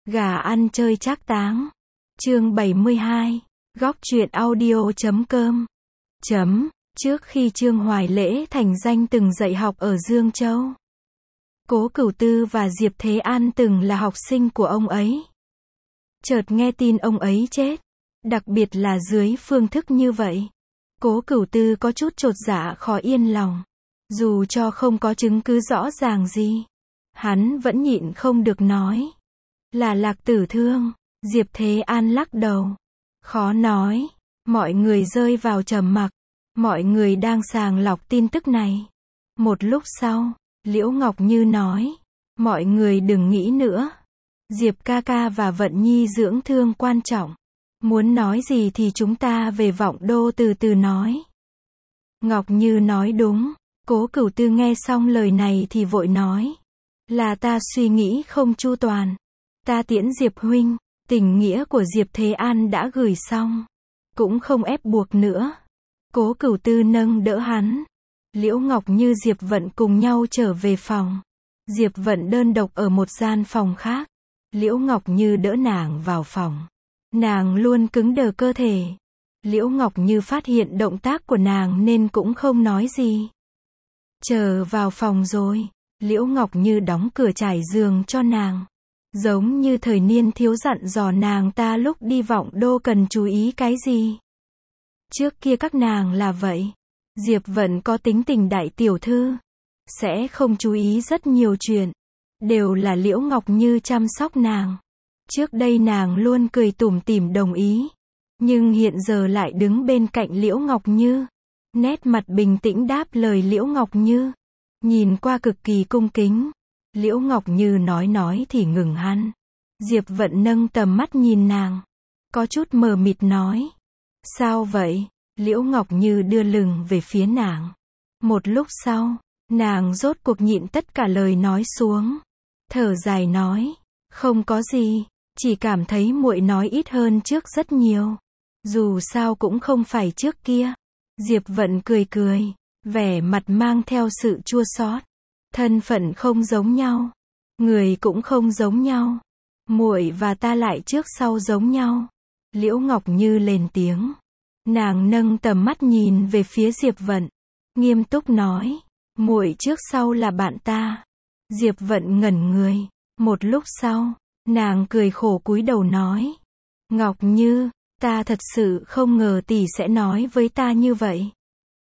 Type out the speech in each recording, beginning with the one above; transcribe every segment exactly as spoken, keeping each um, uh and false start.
Gà ăn chơi trác táng. Chương bảy mươi hai. Góc truyện audio chấm com. Chấm. Trước khi Trương Hoài Lễ thành danh từng dạy học ở Dương Châu. Cố Cửu Tư và Diệp Thế An từng là học sinh của ông ấy. Chợt nghe tin ông ấy chết, đặc biệt là dưới phương thức như vậy. Cố Cửu Tư có chút chột dạ khó yên lòng. Dù cho không có chứng cứ rõ ràng gì, hắn vẫn nhịn không được nói. Là Lạc Tử thương. Diệp Thế An lắc đầu. Khó nói. Mọi người rơi vào trầm mặc. Mọi người đang sàng lọc tin tức này. Một lúc sau, Liễu Ngọc Như nói. Mọi người đừng nghĩ nữa. Diệp ca ca và Vận Nhi dưỡng thương quan trọng. Muốn nói gì thì chúng ta về Vọng Đô từ từ nói. Ngọc Như nói đúng. Cố Cửu Tư nghe xong lời này thì vội nói. Là ta suy nghĩ không chu toàn. Ta tiễn Diệp huynh. Tình nghĩa của Diệp Thế An đã gửi xong. Cũng không ép buộc nữa. Cố Cửu Tư nâng đỡ hắn. Liễu Ngọc Như Diệp Vận cùng nhau trở về phòng. Diệp Vận đơn độc ở một gian phòng khác. Liễu Ngọc Như đỡ nàng vào phòng. Nàng luôn cứng đờ cơ thể. Liễu Ngọc Như phát hiện động tác của nàng nên cũng không nói gì. Chờ vào phòng rồi, Liễu Ngọc Như đóng cửa trải giường cho nàng. Giống như thời niên thiếu dặn dò nàng ta lúc đi Vọng Đô cần chú ý cái gì. Trước kia các nàng là vậy. Diệp Vận có tính tình đại tiểu thư. Sẽ không chú ý rất nhiều chuyện. Đều là Liễu Ngọc Như chăm sóc nàng. Trước đây nàng luôn cười tủm tỉm đồng ý. Nhưng hiện giờ lại đứng bên cạnh Liễu Ngọc Như. Nét mặt bình tĩnh đáp lời Liễu Ngọc Như. Nhìn qua cực kỳ cung kính. Liễu Ngọc Như nói nói thì ngừng hắn. Diệp Vận nâng tầm mắt nhìn nàng. Có chút mờ mịt nói. Sao vậy? Liễu Ngọc Như đưa lưng về phía nàng. Một lúc sau, nàng rốt cuộc nhịn tất cả lời nói xuống. Thở dài nói. Không có gì. Chỉ cảm thấy muội nói ít hơn trước rất nhiều. Dù sao cũng không phải trước kia. Diệp Vận cười cười. Vẻ mặt mang theo sự chua xót. Thân phận không giống nhau. Người cũng không giống nhau. Muội và ta lại trước sau giống nhau. Liễu Ngọc Như lên tiếng. Nàng nâng tầm mắt nhìn về phía Diệp Vận. Nghiêm túc nói. Muội trước sau là bạn ta. Diệp Vận ngẩn người. Một lúc sau, nàng cười khổ cúi đầu nói. Ngọc Như, ta thật sự không ngờ tỷ sẽ nói với ta như vậy.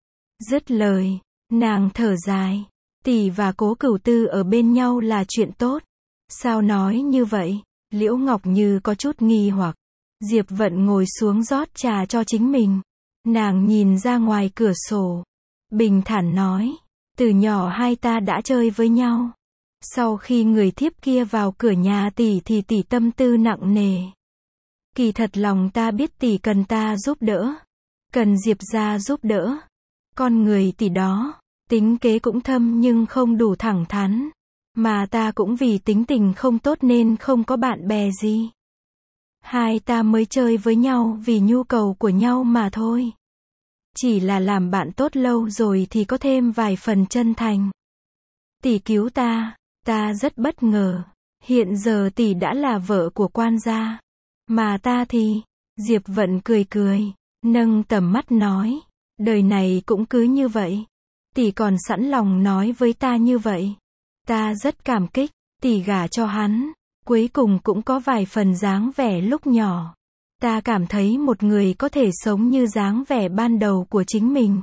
Dứt lời, nàng thở dài. Tỷ và Cố Cửu Tư ở bên nhau là chuyện tốt. Sao nói như vậy? Liễu Ngọc Như có chút nghi hoặc. Diệp Vận ngồi xuống rót trà cho chính mình. Nàng nhìn ra ngoài cửa sổ. Bình thản nói. Từ nhỏ hai ta đã chơi với nhau. Sau khi người thiếp kia vào cửa nhà tỷ thì tỷ tâm tư nặng nề. Kỳ thật lòng ta biết tỷ cần ta giúp đỡ. Cần Diệp gia giúp đỡ. Con người tỷ đó. Tính kế cũng thâm nhưng không đủ thẳng thắn. Mà ta cũng vì tính tình không tốt nên không có bạn bè gì. Hai ta mới chơi với nhau vì nhu cầu của nhau mà thôi. Chỉ là làm bạn tốt lâu rồi thì có thêm vài phần chân thành. Tỷ cứu ta, ta rất bất ngờ. Hiện giờ tỷ đã là vợ của quan gia. Mà ta thì, Diệp Vận cười cười, nâng tầm mắt nói. Đời này cũng cứ như vậy. Tỷ còn sẵn lòng nói với ta như vậy. Ta rất cảm kích, tỷ gả cho hắn. Cuối cùng cũng có vài phần dáng vẻ lúc nhỏ. Ta cảm thấy một người có thể sống như dáng vẻ ban đầu của chính mình.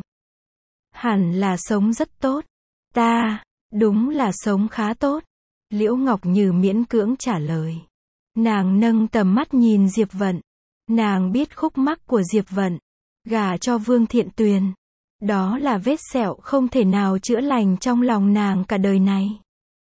Hẳn là sống rất tốt. Ta, đúng là sống khá tốt. Liễu Ngọc Như miễn cưỡng trả lời. Nàng nâng tầm mắt nhìn Diệp Vận. Nàng biết khúc mắc của Diệp Vận. Gả cho Vương Thiện Tuyền. Đó là vết sẹo không thể nào chữa lành trong lòng nàng cả đời này.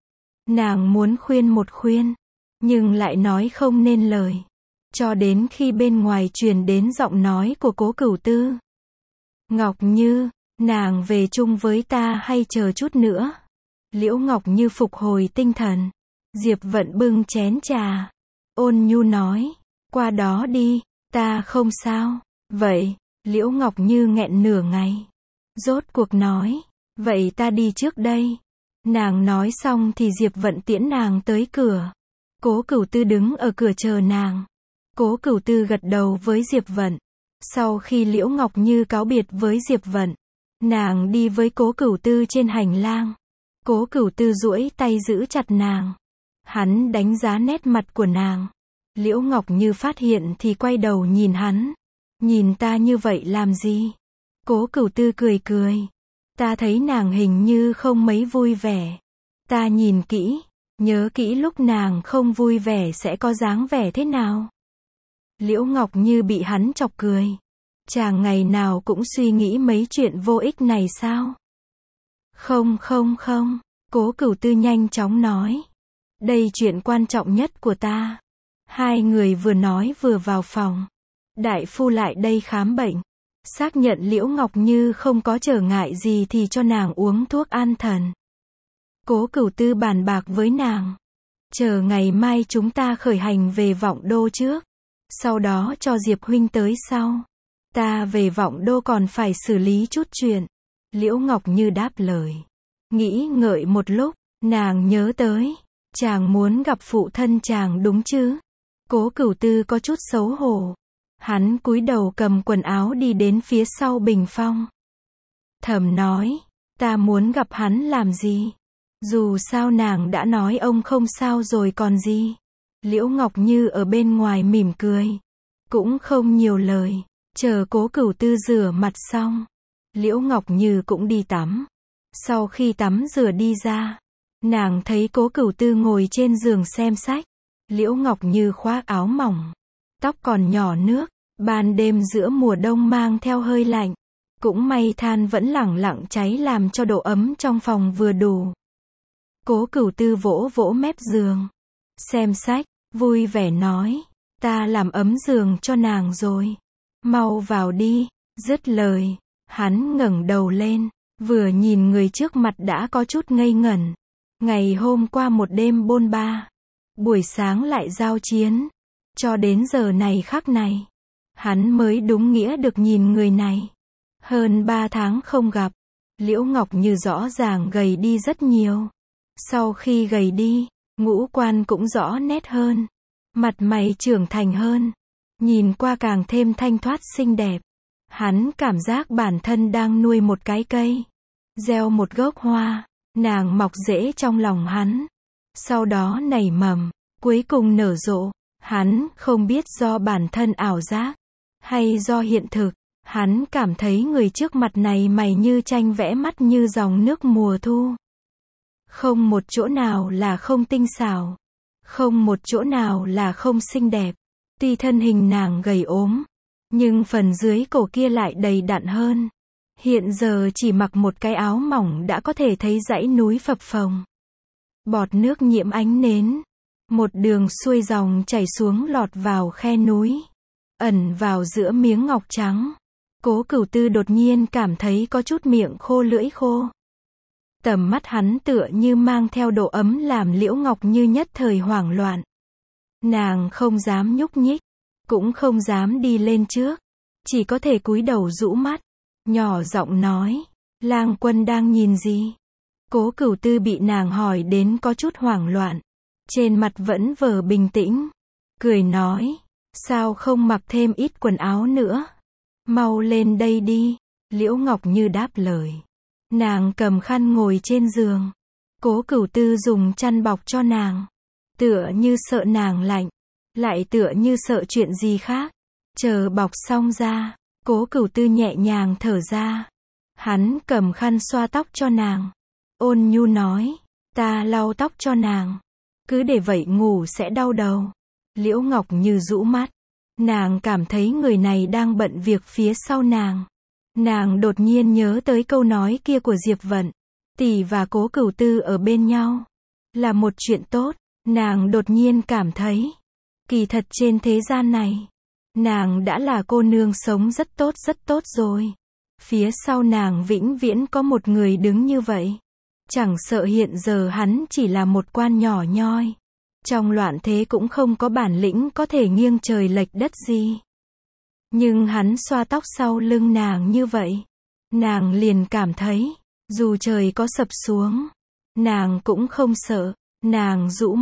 Nàng muốn khuyên một khuyên. Nhưng lại nói không nên lời. Cho đến khi bên ngoài truyền đến giọng nói của Cố Cửu Tư. Ngọc Như, nàng về chung với ta hay chờ chút nữa? Liễu Ngọc Như phục hồi tinh thần. Diệp Vận bưng chén trà. Ôn nhu nói. Qua đó đi, ta không sao. Vậy, Liễu Ngọc Như nghẹn nửa ngày. Rốt cuộc nói. Vậy ta đi trước đây. Nàng nói xong thì Diệp Vận tiễn nàng tới cửa. Cố Cửu Tư đứng ở cửa chờ nàng. Cố Cửu Tư gật đầu với Diệp Vận. Sau khi Liễu Ngọc Như cáo biệt với Diệp Vận, nàng đi với Cố Cửu Tư trên hành lang. Cố Cửu Tư duỗi tay giữ chặt nàng. Hắn đánh giá nét mặt của nàng. Liễu Ngọc Như phát hiện thì quay đầu nhìn hắn. Nhìn ta như vậy làm gì? Cố Cửu Tư cười cười. Ta thấy nàng hình như không mấy vui vẻ. Ta nhìn kỹ, nhớ kỹ lúc nàng không vui vẻ sẽ có dáng vẻ thế nào. Liễu Ngọc Như bị hắn chọc cười. Chàng ngày nào cũng suy nghĩ mấy chuyện vô ích này sao? Không không không, Cố Cửu Tư nhanh chóng nói. Đây chuyện quan trọng nhất của ta. Hai người vừa nói vừa vào phòng. Đại phu lại đây khám bệnh. Xác nhận Liễu Ngọc Như không có trở ngại gì thì cho nàng uống thuốc an thần. Cố Cửu Tư bàn bạc với nàng. Chờ ngày mai chúng ta khởi hành về Vọng Đô trước. Sau đó cho Diệp huynh tới sau. Ta về Vọng Đô còn phải xử lý chút chuyện. Liễu Ngọc Như đáp lời. Nghĩ ngợi một lúc, nàng nhớ tới. Chàng muốn gặp phụ thân chàng đúng chứ? Cố Cửu Tư có chút xấu hổ. Hắn cúi đầu cầm quần áo đi đến phía sau bình phong. Thầm nói, ta muốn gặp hắn làm gì? Dù sao nàng đã nói ông không sao rồi còn gì. Liễu Ngọc Như ở bên ngoài mỉm cười. Cũng không nhiều lời. Chờ Cố Cửu Tư rửa mặt xong. Liễu Ngọc Như cũng đi tắm. Sau khi tắm rửa đi ra. Nàng thấy Cố Cửu Tư ngồi trên giường xem sách. Liễu Ngọc Như khoác áo mỏng. Tóc còn nhỏ nước. Ban đêm giữa mùa đông mang theo hơi lạnh. Cũng may than vẫn lẳng lặng cháy làm cho độ ấm trong phòng vừa đủ. Cố Cửu Tư vỗ vỗ mép giường. Xem sách, vui vẻ nói. Ta làm ấm giường cho nàng rồi. Mau vào đi. Dứt lời. Hắn ngẩng đầu lên. Vừa nhìn người trước mặt đã có chút ngây ngẩn. Ngày hôm qua một đêm bôn ba. Buổi sáng lại giao chiến. Cho đến giờ này khắc này. Hắn mới đúng nghĩa được nhìn người này. Hơn ba tháng không gặp. Liễu Ngọc Như rõ ràng gầy đi rất nhiều. Sau khi gầy đi, ngũ quan cũng rõ nét hơn. Mặt mày trưởng thành hơn. Nhìn qua càng thêm thanh thoát xinh đẹp. Hắn cảm giác bản thân đang nuôi một cái cây. Gieo một gốc hoa. Nàng mọc rễ trong lòng hắn. Sau đó nảy mầm. Cuối cùng nở rộ. Hắn không biết do bản thân ảo giác. Hay do hiện thực. Hắn cảm thấy người trước mặt này mày như tranh vẽ mắt như dòng nước mùa thu. Không một chỗ nào là không tinh xảo. Không một chỗ nào là không xinh đẹp. Tuy thân hình nàng gầy ốm. Nhưng phần dưới cổ kia lại đầy đặn hơn. Hiện giờ chỉ mặc một cái áo mỏng đã có thể thấy dãy núi phập phồng. Bọt nước nhiễm ánh nến. Một đường xuôi dòng chảy xuống lọt vào khe núi. Ẩn vào giữa miếng ngọc trắng. Cố Cửu Tư đột nhiên cảm thấy có chút miệng khô lưỡi khô. Tầm mắt hắn tựa như mang theo độ ấm làm Liễu Ngọc Như nhất thời hoảng loạn. Nàng không dám nhúc nhích. Cũng không dám đi lên trước. Chỉ có thể cúi đầu rũ mắt. Nhỏ giọng nói. Lang Quân đang nhìn gì? Cố Cửu Tư bị nàng hỏi đến có chút hoảng loạn. Trên mặt vẫn vờ bình tĩnh. Cười nói. Sao không mặc thêm ít quần áo nữa? Mau lên đây đi. Liễu Ngọc Như đáp lời. Nàng cầm khăn ngồi trên giường. Cố Cửu Tư dùng chăn bọc cho nàng. Tựa như sợ nàng lạnh. Lại tựa như sợ chuyện gì khác. Chờ bọc xong ra. Cố Cửu Tư nhẹ nhàng thở ra. Hắn cầm khăn xoa tóc cho nàng. Ôn nhu nói. Ta lau tóc cho nàng. Cứ để vậy ngủ sẽ đau đầu. Liễu Ngọc Như rũ mắt. Nàng cảm thấy người này đang bận việc phía sau nàng. Nàng đột nhiên nhớ tới câu nói kia của Diệp Vận. Tỷ và Cố Cửu Tư ở bên nhau. Là một chuyện tốt. Nàng đột nhiên cảm thấy. Kỳ thật trên thế gian này. Nàng đã là cô nương sống rất tốt rất tốt rồi. Phía sau nàng vĩnh viễn có một người đứng như vậy. Chẳng sợ hiện giờ hắn chỉ là một quan nhỏ nhoi. Trong loạn thế cũng không có bản lĩnh có thể nghiêng trời lệch đất gì. Nhưng hắn xoa tóc sau lưng nàng như vậy. Nàng liền cảm thấy. Dù trời có sập xuống. Nàng cũng không sợ. Nàng rũ mắt.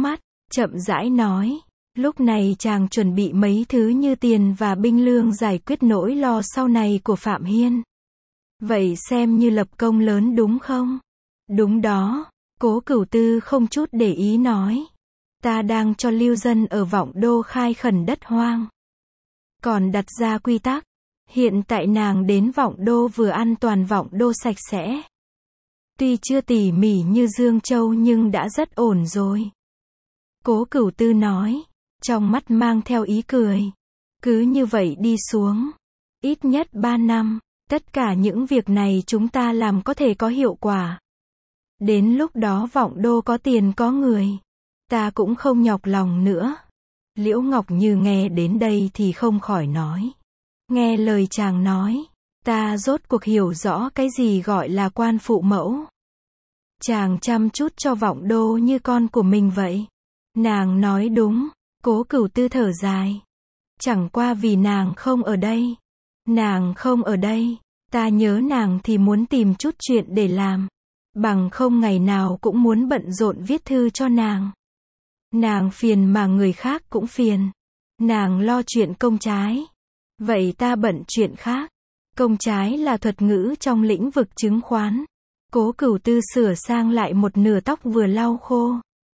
chậm rãi nói. Lúc này chàng chuẩn bị mấy thứ như tiền và binh lương giải quyết nỗi lo sau này của Phạm Hiên. Vậy xem như lập công lớn đúng không? Đúng đó, Cố Cửu Tư không chút để ý nói. Ta đang cho lưu dân ở Vọng Đô khai khẩn đất hoang. Còn đặt ra quy tắc. Hiện tại nàng đến Vọng Đô vừa an toàn Vọng Đô sạch sẽ. Tuy chưa tỉ mỉ như Dương Châu nhưng đã rất ổn rồi. Cố Cửu Tư nói, trong mắt mang theo ý cười. Cứ như vậy đi xuống. Ít nhất ba năm, tất cả những việc này chúng ta làm có thể có hiệu quả. Đến lúc đó Vọng Đô có tiền có người. Ta cũng không nhọc lòng nữa. Liễu Ngọc Như nghe đến đây thì không khỏi nói. Nghe lời chàng nói, ta rốt cuộc hiểu rõ cái gì gọi là quan phụ mẫu. Chàng chăm chút cho Vọng Đô như con của mình vậy. Nàng nói đúng, Cố Cửu Tư thở dài. Chẳng qua vì nàng không ở đây. Nàng không ở đây, ta nhớ nàng thì muốn tìm chút chuyện để làm. Bằng không ngày nào cũng muốn bận rộn viết thư cho nàng. Nàng phiền mà người khác cũng phiền. Nàng lo chuyện công trái. Vậy ta bận chuyện khác. Công trái là thuật ngữ trong lĩnh vực chứng khoán. Cố Cửu Tư sửa sang lại một nửa tóc vừa lau khô.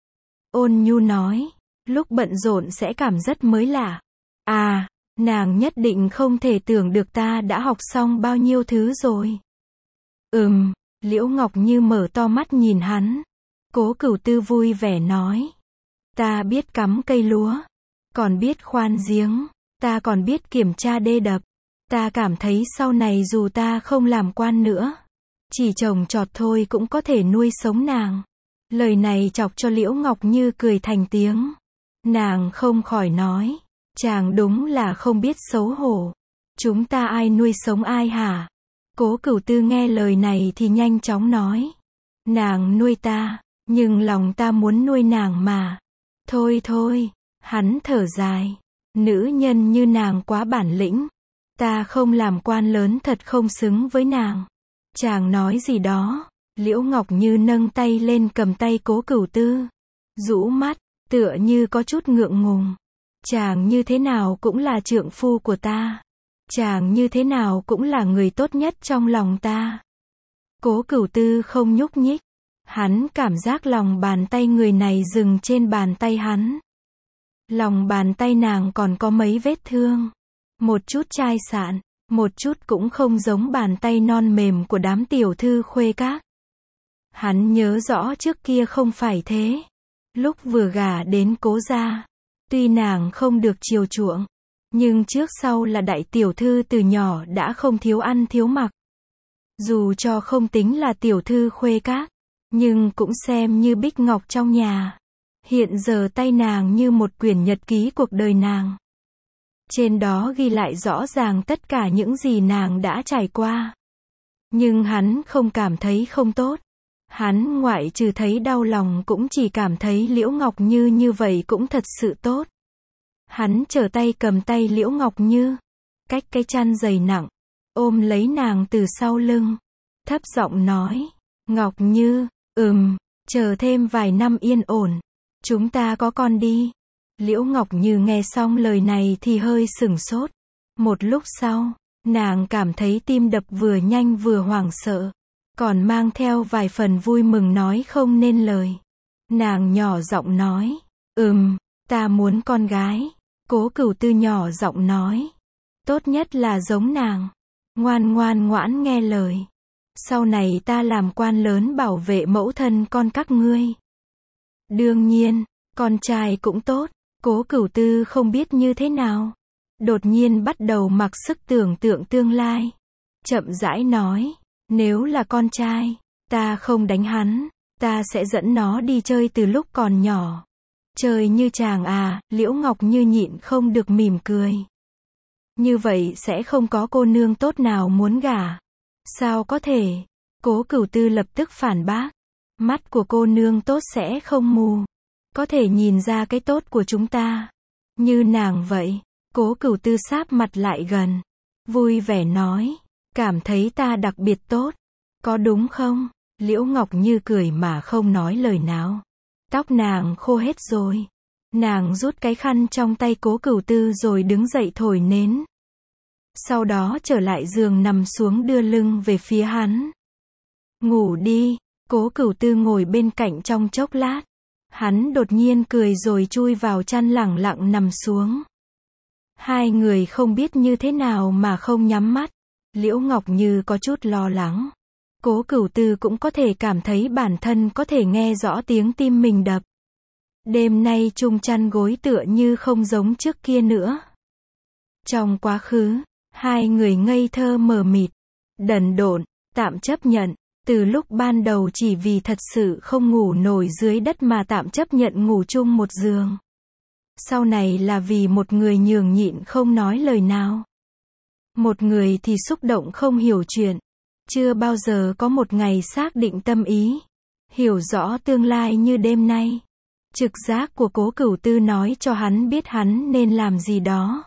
Ôn nhu nói, lúc bận rộn sẽ cảm rất mới lạ. À, nàng nhất định không thể tưởng được ta đã học xong bao nhiêu thứ rồi. Ừm, Liễu Ngọc Như mở to mắt nhìn hắn. Cố Cửu Tư vui vẻ nói. Ta biết cắm cây lúa. Còn biết khoan giếng. Ta còn biết kiểm tra đê đập. Ta cảm thấy sau này dù ta không làm quan nữa. Chỉ trồng trọt thôi cũng có thể nuôi sống nàng. Lời này chọc cho Liễu Ngọc Như cười thành tiếng. Nàng không khỏi nói. Chàng đúng là không biết xấu hổ. Chúng ta ai nuôi sống ai hả? Cố Cửu Tư nghe lời này thì nhanh chóng nói. Nàng nuôi ta, nhưng lòng ta muốn nuôi nàng mà. Thôi thôi, hắn thở dài. Nữ nhân như nàng quá bản lĩnh. Ta không làm quan lớn thật không xứng với nàng. Chàng nói gì đó. Liễu Ngọc Như nâng tay lên cầm tay Cố Cửu Tư. Rũ mắt, tựa như có chút ngượng ngùng. Chàng như thế nào cũng là trượng phu của ta. Chàng như thế nào cũng là người tốt nhất trong lòng ta. Cố Cửu Tư không nhúc nhích. Hắn cảm giác lòng bàn tay người này dừng trên bàn tay hắn. Lòng bàn tay nàng còn có mấy vết thương. Một chút chai sạn, một chút cũng không giống bàn tay non mềm của đám tiểu thư khuê các. Hắn nhớ rõ trước kia không phải thế. Lúc vừa gả đến Cố gia, tuy nàng không được chiều chuộng, nhưng trước sau là đại tiểu thư từ nhỏ đã không thiếu ăn thiếu mặc. Dù cho không tính là tiểu thư khuê các, nhưng cũng xem như bích ngọc trong nhà. Hiện giờ tay nàng như một quyển nhật ký cuộc đời nàng. Trên đó ghi lại rõ ràng tất cả những gì nàng đã trải qua. Nhưng hắn không cảm thấy không tốt. Hắn ngoại trừ thấy đau lòng cũng chỉ cảm thấy Liễu Ngọc Như như vậy cũng thật sự tốt. Hắn trở tay cầm tay Liễu Ngọc Như, cách cái chăn dày nặng, ôm lấy nàng từ sau lưng, thấp giọng nói, Ngọc Như, ừm, chờ thêm vài năm yên ổn, chúng ta có con đi. Liễu Ngọc Như nghe xong lời này thì hơi sửng sốt. Một lúc sau, nàng cảm thấy tim đập vừa nhanh vừa hoảng sợ, còn mang theo vài phần vui mừng nói không nên lời. Nàng nhỏ giọng nói, ừm, ta muốn con gái. Cố Cửu Tư nhỏ giọng nói, tốt nhất là giống nàng, ngoan ngoan ngoãn nghe lời. Sau này ta làm quan lớn bảo vệ mẫu thân con các ngươi. Đương nhiên, con trai cũng tốt. Cố Cửu Tư không biết như thế nào. Đột nhiên bắt đầu mặc sức tưởng tượng tương lai. Chậm rãi nói, nếu là con trai, ta không đánh hắn, ta sẽ dẫn nó đi chơi từ lúc còn nhỏ. Chơi như chàng à, Liễu Ngọc Như nhịn không được mỉm cười. Như vậy sẽ không có cô nương tốt nào muốn gả. Sao có thể? Cố Cửu Tư lập tức phản bác. Mắt của cô nương tốt sẽ không mù. Có thể nhìn ra cái tốt của chúng ta. Như nàng vậy. Cố Cửu Tư sáp mặt lại gần. Vui vẻ nói. Cảm thấy ta đặc biệt tốt. Có đúng không? Liễu Ngọc Như cười mà không nói lời nào. Tóc nàng khô hết rồi. Nàng rút cái khăn trong tay Cố Cửu Tư rồi đứng dậy thổi nến. Sau đó trở lại giường nằm xuống đưa lưng về phía hắn. Ngủ đi, Cố Cửu Tư ngồi bên cạnh trong chốc lát. Hắn đột nhiên cười rồi chui vào chăn lẳng lặng nằm xuống. Hai người không biết như thế nào mà không nhắm mắt. Liễu Ngọc Như có chút lo lắng. Cố Cửu Tư cũng có thể cảm thấy bản thân có thể nghe rõ tiếng tim mình đập. Đêm nay chung chăn gối tựa như không giống trước kia nữa. Trong quá khứ, hai người ngây thơ mờ mịt, đần độn, tạm chấp nhận. Từ lúc ban đầu chỉ vì thật sự không ngủ nổi dưới đất mà tạm chấp nhận ngủ chung một giường. Sau này là vì một người nhường nhịn không nói lời nào. Một người thì xúc động không hiểu chuyện. Chưa bao giờ có một ngày xác định tâm ý. Hiểu rõ tương lai như đêm nay. Trực giác của Cố Cửu Tư nói cho hắn biết hắn nên làm gì đó.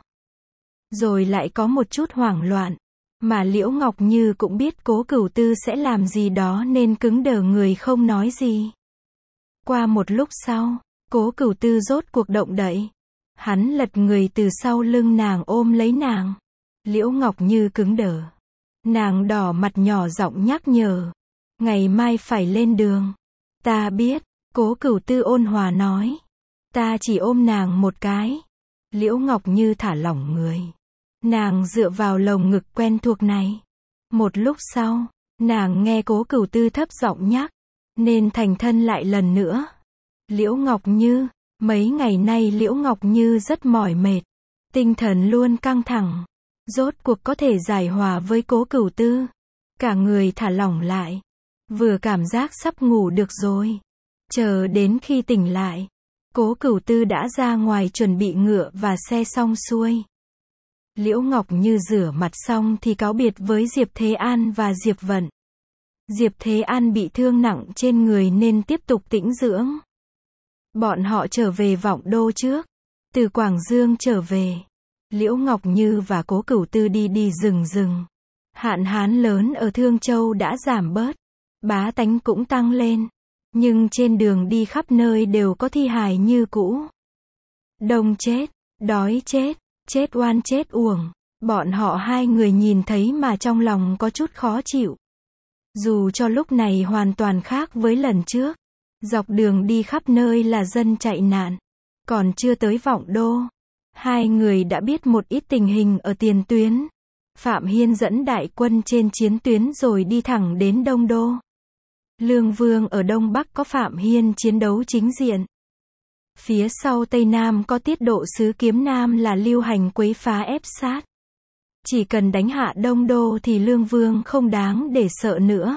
Rồi lại có một chút hoảng loạn. Mà Liễu Ngọc Như cũng biết Cố Cửu Tư sẽ làm gì đó nên cứng đờ người không nói gì. Qua một lúc sau, Cố Cửu Tư rốt cuộc động đậy. Hắn lật người từ sau lưng nàng ôm lấy nàng. Liễu Ngọc Như cứng đờ. Nàng đỏ mặt nhỏ giọng nhắc nhở. Ngày mai phải lên đường. Ta biết, Cố Cửu Tư ôn hòa nói. Ta chỉ ôm nàng một cái. Liễu Ngọc Như thả lỏng người. Nàng dựa vào lồng ngực quen thuộc này. Một lúc sau, nàng nghe Cố Cửu Tư thấp giọng nhắc. Nên thành thân lại lần nữa. Liễu Ngọc Như, mấy ngày nay Liễu Ngọc Như rất mỏi mệt. Tinh thần luôn căng thẳng. Rốt cuộc có thể giải hòa với Cố Cửu Tư. Cả người thả lỏng lại. Vừa cảm giác sắp ngủ được rồi. Chờ đến khi tỉnh lại. Cố Cửu Tư đã ra ngoài chuẩn bị ngựa và xe xong xuôi. Liễu Ngọc Như rửa mặt xong thì cáo biệt với Diệp Thế An và Diệp Vận. Diệp Thế An bị thương nặng trên người nên tiếp tục tĩnh dưỡng. Bọn họ trở về Vọng Đô trước. Từ Quảng Dương trở về. Liễu Ngọc Như và Cố Cửu Tư đi đi rừng rừng. Hạn hán lớn ở Thương Châu đã giảm bớt. Bá tánh cũng tăng lên. Nhưng trên đường đi khắp nơi đều có thi hài như cũ. Đông chết, đói chết, chết oan chết uổng. Bọn họ hai người nhìn thấy mà trong lòng có chút khó chịu. Dù cho lúc này hoàn toàn khác với lần trước. Dọc đường đi khắp nơi là dân chạy nạn. Còn chưa tới Vọng Đô. Hai người đã biết một ít tình hình ở tiền tuyến. Phạm Hiên dẫn đại quân trên chiến tuyến rồi đi thẳng đến Đông Đô. Lương Vương ở Đông Bắc có Phạm Hiên chiến đấu chính diện. Phía sau Tây Nam có tiết độ sứ Kiếm Nam là Lưu Hành quấy phá ép sát. Chỉ cần đánh hạ Đông Đô thì Lương Vương không đáng để sợ nữa.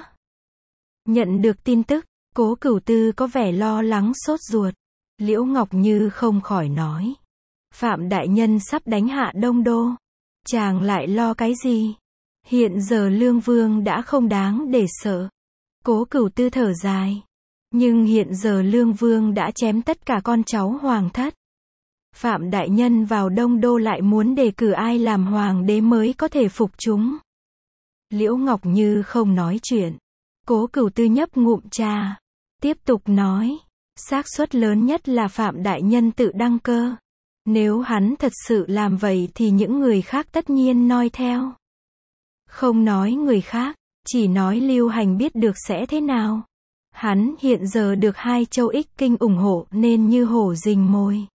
Nhận được tin tức, Cố Cửu Tư có vẻ lo lắng sốt ruột. Liễu Ngọc Như không khỏi nói. Phạm đại nhân sắp đánh hạ Đông Đô. Chàng lại lo cái gì? Hiện giờ Lương Vương đã không đáng để sợ. Cố Cửu Tư thở dài. Nhưng hiện giờ Lương Vương đã chém tất cả con cháu hoàng thất. Phạm đại nhân vào Đông Đô lại muốn đề cử ai làm hoàng đế mới có thể phục chúng. Liễu Ngọc Như không nói chuyện. Cố Cửu Tư nhấp ngụm trà. Tiếp tục nói. Xác suất lớn nhất là Phạm đại nhân tự đăng cơ. Nếu hắn thật sự làm vậy thì những người khác tất nhiên noi theo. Không nói người khác, chỉ nói Lưu Hành biết được sẽ thế nào. Hắn hiện giờ được hai châu ích kinh ủng hộ nên như hổ rình mồi.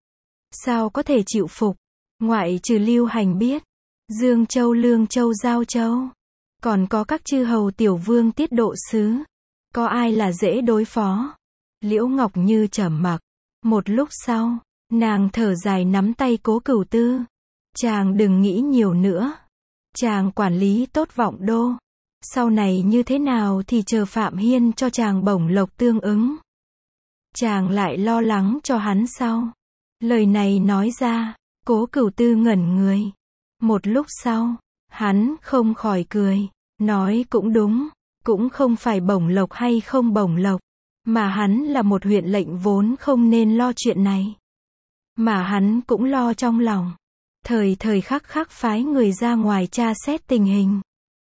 Sao có thể chịu phục, ngoại trừ Lưu Hành biết. Dương Châu, Lương Châu, Giao Châu. Còn có các chư hầu tiểu vương tiết độ sứ. Có ai là dễ đối phó? Liễu Ngọc Như trầm mặc. Một lúc sau, nàng thở dài nắm tay Cố Cửu Tư. Chàng đừng nghĩ nhiều nữa. Chàng quản lý tốt Vọng Đô. Sau này như thế nào thì chờ Phạm Hiên cho chàng bổng lộc tương ứng. Chàng lại lo lắng cho hắn sau. Lời này nói ra, Cố Cửu Tư ngẩn người. Một lúc sau, hắn không khỏi cười. Nói cũng đúng, cũng không phải bổng lộc hay không bổng lộc. Mà hắn là một huyện lệnh vốn không nên lo chuyện này. Mà hắn cũng lo trong lòng. Thời thời khắc khắc phái người ra ngoài tra xét tình hình.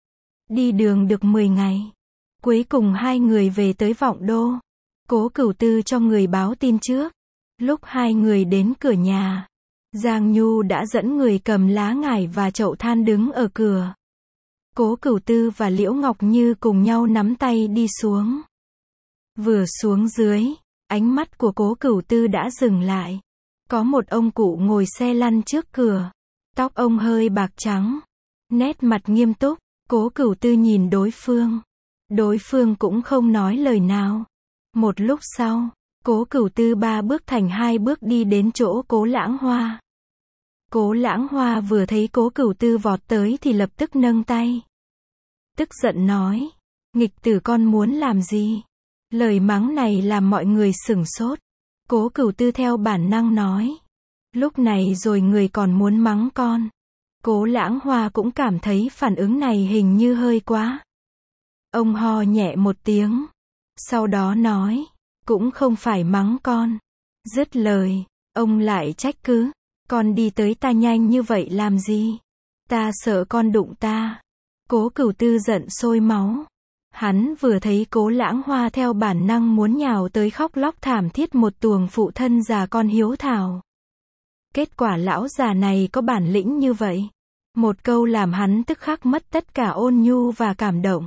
Đi đường được mười ngày. Cuối cùng hai người về tới Vọng Đô. Cố Cửu Tư cho người báo tin trước. Lúc hai người đến cửa nhà, Giang Nhu đã dẫn người cầm lá ngải và chậu than đứng ở cửa. Cố Cửu Tư và Liễu Ngọc Như cùng nhau nắm tay đi xuống. Vừa xuống dưới, ánh mắt của Cố Cửu Tư đã dừng lại. Có một ông cụ ngồi xe lăn trước cửa. Tóc ông hơi bạc trắng. Nét mặt nghiêm túc. Cố Cửu Tư nhìn đối phương. Đối phương cũng không nói lời nào. Một lúc sau, Cố Cửu Tư ba bước thành hai bước đi đến chỗ Cố Lãng Hoa. Cố Lãng Hoa vừa thấy Cố Cửu Tư vọt tới thì lập tức nâng tay. Tức giận nói, nghịch tử con muốn làm gì? Lời mắng này làm mọi người sửng sốt. Cố Cửu Tư theo bản năng nói, lúc này rồi người còn muốn mắng con. Cố Lãng Hoa cũng cảm thấy phản ứng này hình như hơi quá. Ông ho nhẹ một tiếng. Sau đó nói, cũng không phải mắng con. Dứt lời, ông lại trách cứ, con đi tới ta nhanh như vậy làm gì? Ta sợ con đụng ta. Cố Cửu Tư giận sôi máu. Hắn vừa thấy Cố Lãng Hoa theo bản năng muốn nhào tới khóc lóc thảm thiết một tuồng phụ thân già con hiếu thảo. Kết quả lão già này có bản lĩnh như vậy. Một câu làm hắn tức khắc mất tất cả ôn nhu và cảm động.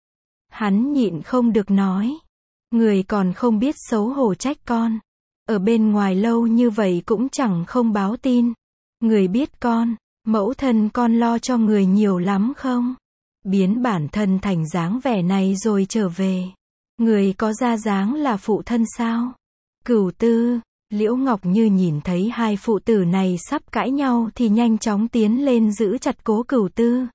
Hắn nhịn không được nói. Người còn không biết xấu hổ trách con. Ở bên ngoài lâu như vậy cũng chẳng không báo tin. Người biết con, mẫu thân con lo cho người nhiều lắm không? Biến bản thân thành dáng vẻ này rồi trở về. Người có ra dáng là phụ thân sao? Cửu Tư, Liễu Ngọc Như nhìn thấy hai phụ tử này sắp cãi nhau thì nhanh chóng tiến lên giữ chặt Cố Cửu Tư.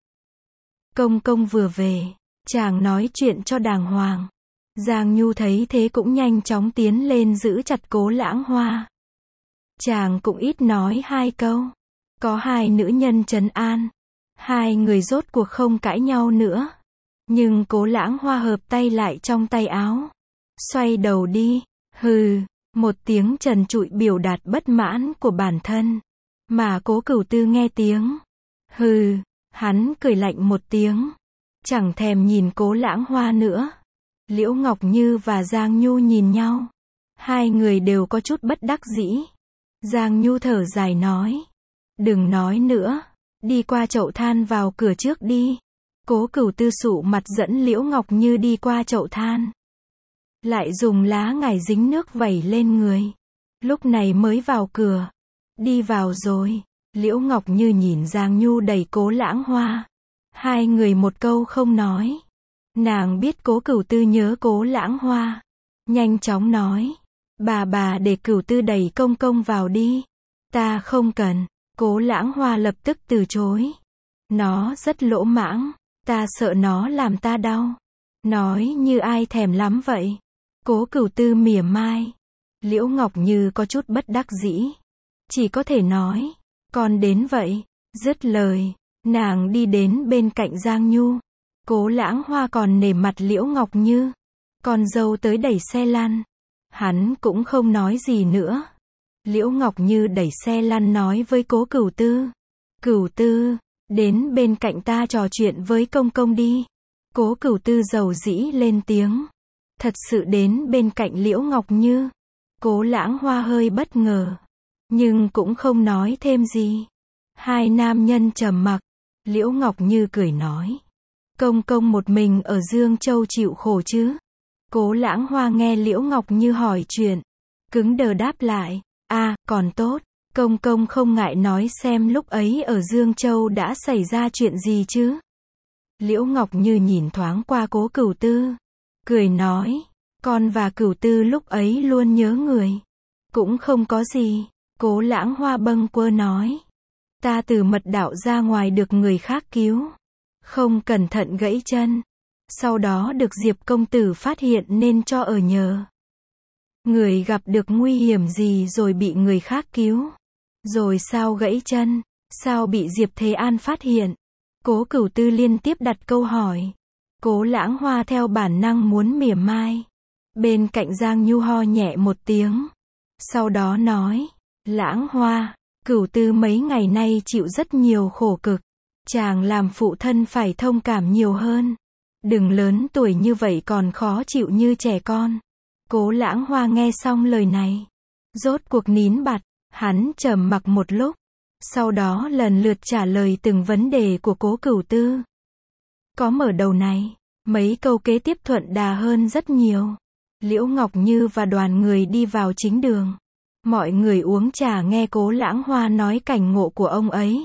Công công vừa về, chàng nói chuyện cho đàng hoàng. Giang Nhu thấy thế cũng nhanh chóng tiến lên giữ chặt Cố Lãng Hoa. Chàng cũng ít nói hai câu. Có hai nữ nhân trấn an. Hai người rốt cuộc không cãi nhau nữa. Nhưng Cố Lãng Hoa hợp tay lại trong tay áo. Xoay đầu đi. Hừ, một tiếng trần trụi biểu đạt bất mãn của bản thân. Mà Cố Cửu Tư nghe tiếng. Hừ, hắn cười lạnh một tiếng. Chẳng thèm nhìn Cố Lãng Hoa nữa. Liễu Ngọc Như và Giang Nhu nhìn nhau. Hai người đều có chút bất đắc dĩ. Giang Nhu thở dài nói. Đừng nói nữa. Đi qua chậu than vào cửa trước đi. Cố Cửu Tư sụ mặt dẫn Liễu Ngọc Như đi qua chậu than. Lại dùng lá ngải dính nước vẩy lên người. Lúc này mới vào cửa. Đi vào rồi. Liễu Ngọc Như nhìn Giang Nhu đẩy Cố Lãng Hoa. Hai người một câu không nói. Nàng biết Cố Cửu Tư nhớ Cố Lãng Hoa. Nhanh chóng nói. Bà bà để Cửu Tư đẩy công công vào đi. Ta không cần. Cố Lãng Hoa lập tức từ chối. Nó rất lỗ mãng. Ta sợ nó làm ta đau. Nói như ai thèm lắm vậy. Cố Cửu Tư mỉa mai. Liễu Ngọc Như có chút bất đắc dĩ. Chỉ có thể nói. Con đến vậy. Dứt lời. Nàng đi đến bên cạnh Giang Nhu. Cố Lãng Hoa còn nể mặt Liễu Ngọc Như. Con dâu tới đẩy xe lăn. Hắn cũng không nói gì nữa. Liễu Ngọc Như đẩy xe lăn nói với Cố Cửu Tư. Cửu Tư, đến bên cạnh ta trò chuyện với công công đi. Cố Cửu Tư dầu dĩ lên tiếng. Thật sự đến bên cạnh Liễu Ngọc Như. Cố Lãng Hoa hơi bất ngờ. Nhưng cũng không nói thêm gì. Hai nam nhân trầm mặc. Liễu Ngọc Như cười nói. Công công một mình ở Dương Châu chịu khổ chứ? Cố Lãng Hoa nghe Liễu Ngọc Như hỏi chuyện. Cứng đờ đáp lại. À, còn tốt. Công công không ngại nói xem lúc ấy ở Dương Châu đã xảy ra chuyện gì chứ? Liễu Ngọc Như nhìn thoáng qua Cố Cửu Tư. Cười nói. Con và Cửu Tư lúc ấy luôn nhớ người. Cũng không có gì. Cố Lãng Hoa bâng quơ nói. Ta từ mật đạo ra ngoài được người khác cứu. Không cẩn thận gãy chân. Sau đó được Diệp công tử phát hiện nên cho ở nhờ. Người gặp được nguy hiểm gì rồi bị người khác cứu. Rồi sao gãy chân? Sao bị Diệp Thế An phát hiện? Cố Cửu Tư liên tiếp đặt câu hỏi. Cố Lãng Hoa theo bản năng muốn mỉa mai. Bên cạnh Giang Nhu ho nhẹ một tiếng. Sau đó nói. Lãng Hoa, Cửu Tư mấy ngày nay chịu rất nhiều khổ cực. Chàng làm phụ thân phải thông cảm nhiều hơn. Đừng lớn tuổi như vậy còn khó chịu như trẻ con. Cố Lãng Hoa nghe xong lời này. Rốt cuộc nín bặt, hắn trầm mặc một lúc, sau đó lần lượt trả lời từng vấn đề của Cố Cửu Tư. Có mở đầu này, mấy câu kế tiếp thuận đà hơn rất nhiều. Liễu Ngọc Như và đoàn người đi vào chính đường. Mọi người uống trà nghe Cố Lãng Hoa nói cảnh ngộ của ông ấy.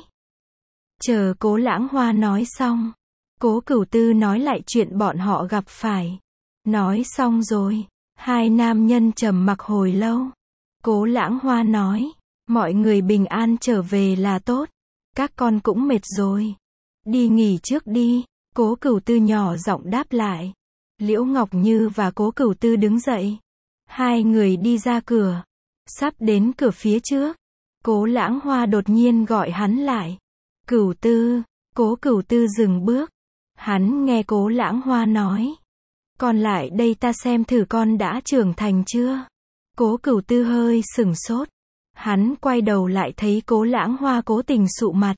Chờ Cố Lãng Hoa nói xong, Cố Cửu Tư nói lại chuyện bọn họ gặp phải. Nói xong rồi, hai nam nhân trầm mặc hồi lâu. Cố Lãng Hoa nói, mọi người bình an trở về là tốt. Các con cũng mệt rồi. Đi nghỉ trước đi. Cố Cửu Tư nhỏ giọng đáp lại. Liễu Ngọc Như và Cố Cửu Tư đứng dậy. Hai người đi ra cửa. Sắp đến cửa phía trước, Cố Lãng Hoa đột nhiên gọi hắn lại. Cửu Tư. Cố Cửu Tư dừng bước. Hắn nghe Cố Lãng Hoa nói. Con lại đây ta xem thử con đã trưởng thành chưa. Cố Cửu Tư hơi sửng sốt. Hắn quay đầu lại thấy Cố Lãng Hoa cố tình sụ mặt.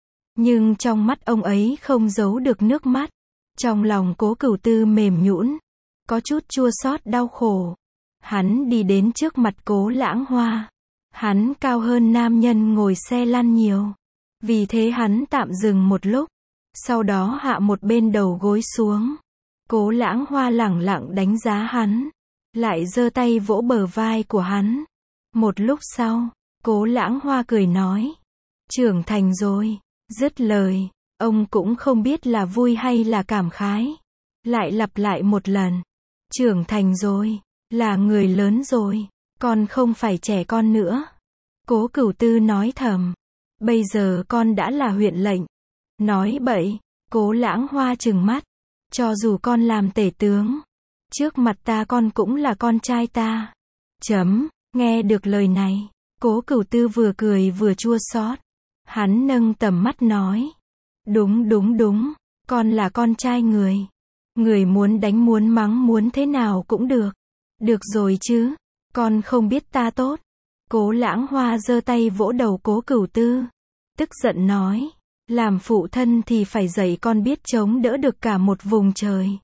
Nhưng trong mắt ông ấy không giấu được nước mắt. Trong lòng Cố Cửu Tư mềm nhũn, có chút chua xót đau khổ. Hắn đi đến trước mặt Cố Lãng Hoa. Hắn cao hơn nam nhân ngồi xe lăn nhiều. Vì thế hắn tạm dừng một lúc. Sau đó hạ một bên đầu gối xuống. Cố Lãng Hoa lẳng lặng đánh giá hắn. Lại giơ tay vỗ bờ vai của hắn. Một lúc sau, Cố Lãng Hoa cười nói. Trưởng thành rồi. Dứt lời, ông cũng không biết là vui hay là cảm khái. Lại lặp lại một lần. Trưởng thành rồi. Là người lớn rồi. Con không phải trẻ con nữa. Cố Cửu Tư nói thầm. Bây giờ con đã là huyện lệnh. Nói bậy. Cố Lãng Hoa trừng mắt. Cho dù con làm tể tướng, trước mặt ta con cũng là con trai ta. Chấm. Nghe được lời này, Cố Cửu Tư vừa cười vừa chua xót. Hắn nâng tầm mắt nói. Đúng đúng đúng. Con là con trai người. Người muốn đánh muốn mắng muốn thế nào cũng được. Được rồi chứ. Con không biết ta tốt. Cố Lãng Hoa giơ tay vỗ đầu Cố Cửu Tư. Tức giận nói. Làm phụ thân thì phải dạy con biết chống đỡ được cả một vùng trời.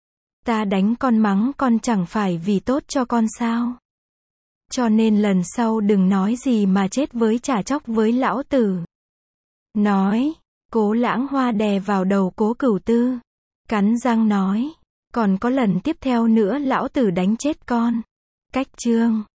Ta đánh con mắng con chẳng phải vì tốt cho con sao. Cho nên lần sau đừng nói gì mà chết với chả chóc với lão tử. Nói. Cố Lãng Hoa đè vào đầu Cố Cửu Tư. Cắn răng nói. Còn có lần tiếp theo nữa lão tử đánh chết con. Cách chương.